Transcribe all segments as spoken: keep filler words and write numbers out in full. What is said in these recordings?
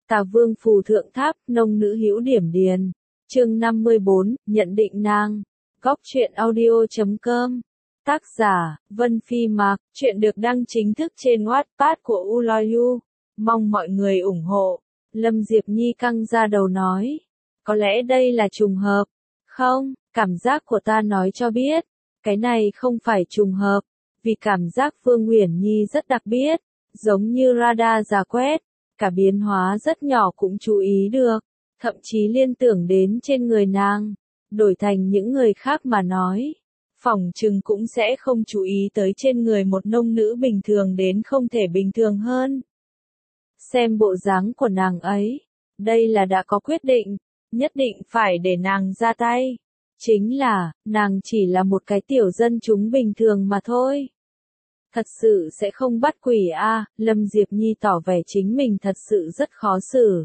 Tà Vương phù thượng tháp, nông nữ hữu điểm điền. Chương năm mươi bốn, nhận định nàng. Góc truyện audio chấm com. Tác giả, Vân Phi Mạc. Chuyện được đăng chính thức trên Wattpad của Uloyu. Mong mọi người ủng hộ. Lâm Diệp Nhi căng ra đầu nói. Có lẽ đây là trùng hợp. Không, cảm giác của ta nói cho biết. Cái này không phải trùng hợp. Vì cảm giác Phương Uyển Nhi rất đặc biệt. Giống như radar rà quét. Cả biến hóa rất nhỏ cũng chú ý được. Thậm chí liên tưởng đến trên người nàng. Đổi thành những người khác mà nói. Phỏng chừng cũng sẽ không chú ý tới trên người một nông nữ bình thường đến không thể bình thường hơn. Xem bộ dáng của nàng ấy. Đây là đã có quyết định. Nhất định phải để nàng ra tay. Chính là, nàng chỉ là một cái tiểu dân chúng bình thường mà thôi. Thật sự sẽ không bắt quỷ a, à, Lâm Diệp Nhi tỏ vẻ chính mình thật sự rất khó xử.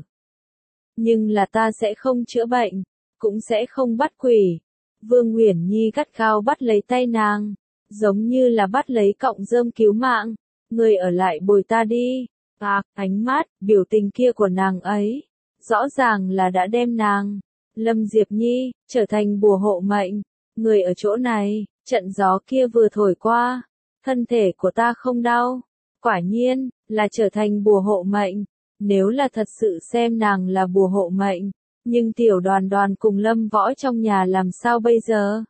Nhưng là ta sẽ không chữa bệnh, cũng sẽ không bắt quỷ. Vương Uyển Nhi gắt gao bắt lấy tay nàng, giống như là bắt lấy cọng rơm cứu mạng. Người ở lại bồi ta đi. À, ánh mắt, biểu tình kia của nàng ấy, rõ ràng là đã đem nàng, Lâm Diệp Nhi, trở thành bùa hộ mệnh. Người ở chỗ này, trận gió kia vừa thổi qua. Thân thể của ta không đau. Quả nhiên, là trở thành bùa hộ mệnh. Nếu là thật sự xem nàng là bùa hộ mệnh. Nhưng tiểu đoàn đoàn cùng Lâm Võ trong nhà làm sao bây giờ?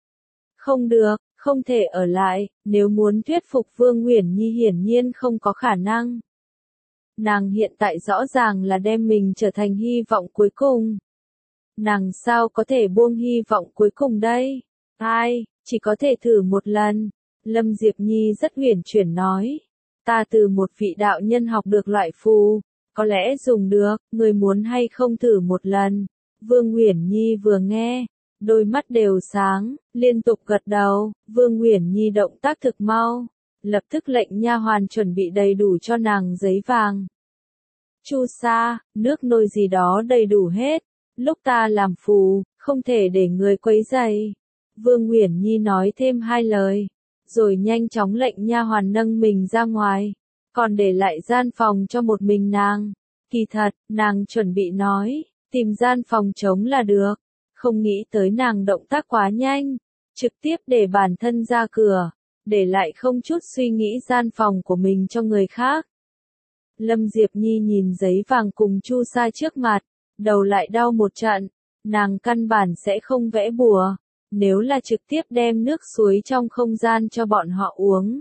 Không được, không thể ở lại. Nếu muốn thuyết phục Vương Uyển Nhi hiển nhiên không có khả năng. Nàng hiện tại rõ ràng là đem mình trở thành hy vọng cuối cùng. Nàng sao có thể buông hy vọng cuối cùng đây? Ai, chỉ có thể thử một lần. Lâm Diệp Nhi rất uyển chuyển nói. Ta từ một vị đạo nhân học được loại phù. Có lẽ dùng được, người muốn hay không thử một lần. Vương Uyển Nhi vừa nghe, đôi mắt đều sáng, liên tục gật đầu. Vương Uyển Nhi động tác thực mau. Lập tức lệnh nha hoàn chuẩn bị đầy đủ cho nàng giấy vàng. Chu sa, nước nôi gì đó đầy đủ hết. Lúc ta làm phù, không thể để người quấy rầy. Vương Uyển Nhi nói thêm hai lời. Rồi nhanh chóng lệnh nha hoàn nâng mình ra ngoài, còn để lại gian phòng cho một mình nàng. Kỳ thật, nàng chuẩn bị nói, tìm gian phòng trống là được, không nghĩ tới nàng động tác quá nhanh, trực tiếp để bản thân ra cửa, để lại không chút suy nghĩ gian phòng của mình cho người khác. Lâm Diệp Nhi nhìn giấy vàng cùng chu sa trước mặt, đầu lại đau một trận, nàng căn bản sẽ không vẽ bùa. Nếu là trực tiếp đem nước suối trong không gian cho bọn họ uống.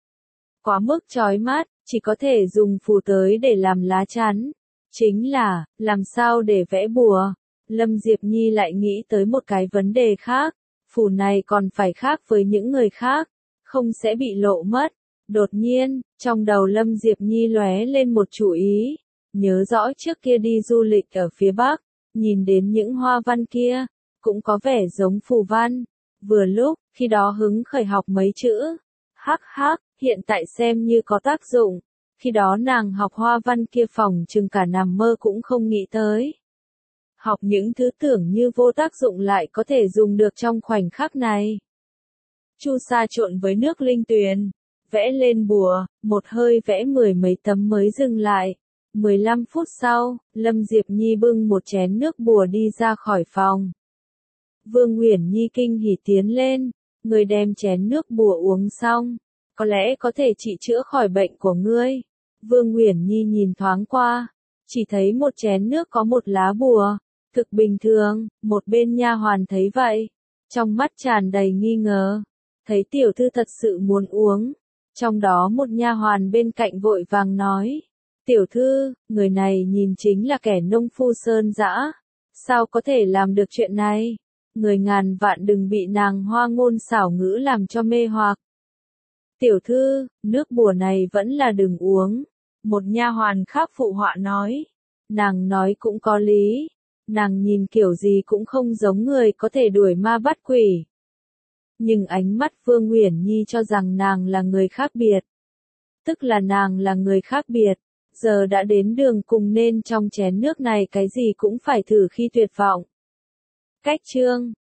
Quá mức chói mắt, chỉ có thể dùng phù tới để làm lá chắn. Chính là, làm sao để vẽ bùa? Lâm Diệp Nhi lại nghĩ tới một cái vấn đề khác. Phù này còn phải khác với những người khác, không sẽ bị lộ mất. Đột nhiên, trong đầu Lâm Diệp Nhi lóe lên một chủ ý. Nhớ rõ trước kia đi du lịch ở phía Bắc, nhìn đến những hoa văn kia. Cũng có vẻ giống phù văn. Vừa lúc, khi đó hứng khởi học mấy chữ. Hắc hắc, hiện tại xem như có tác dụng. Khi đó nàng học hoa văn kia phòng chừng cả nằm mơ cũng không nghĩ tới. Học những thứ tưởng như vô tác dụng lại có thể dùng được trong khoảnh khắc này. Chu sa trộn với nước linh tuyền. Vẽ lên bùa, một hơi vẽ mười mấy tấm mới dừng lại. mười lăm phút sau, Lâm Diệp Nhi bưng một chén nước bùa đi ra khỏi phòng. Vương Uyển Nhi kinh hỉ tiến lên, người đem chén nước bùa uống xong, có lẽ có thể trị chữa khỏi bệnh của ngươi. Vương Uyển Nhi nhìn thoáng qua, chỉ thấy một chén nước có một lá bùa, thực bình thường. Một bên nha hoàn thấy vậy, trong mắt tràn đầy nghi ngờ, thấy tiểu thư thật sự muốn uống. Trong đó một nha hoàn bên cạnh vội vàng nói, tiểu thư, người này nhìn chính là kẻ nông phu sơn dã, sao có thể làm được chuyện này? Người ngàn vạn đừng bị nàng hoa ngôn xảo ngữ làm cho mê hoặc. Tiểu thư, nước bùa này vẫn là đừng uống. Một nha hoàn khác phụ họa nói. Nàng nói cũng có lý. Nàng nhìn kiểu gì cũng không giống người có thể đuổi ma bắt quỷ. Nhưng ánh mắt Vương Uyển Nhi cho rằng nàng là người khác biệt. Tức là nàng là người khác biệt. Giờ đã đến đường cùng nên trong chén nước này cái gì cũng phải thử khi tuyệt vọng. Cách chương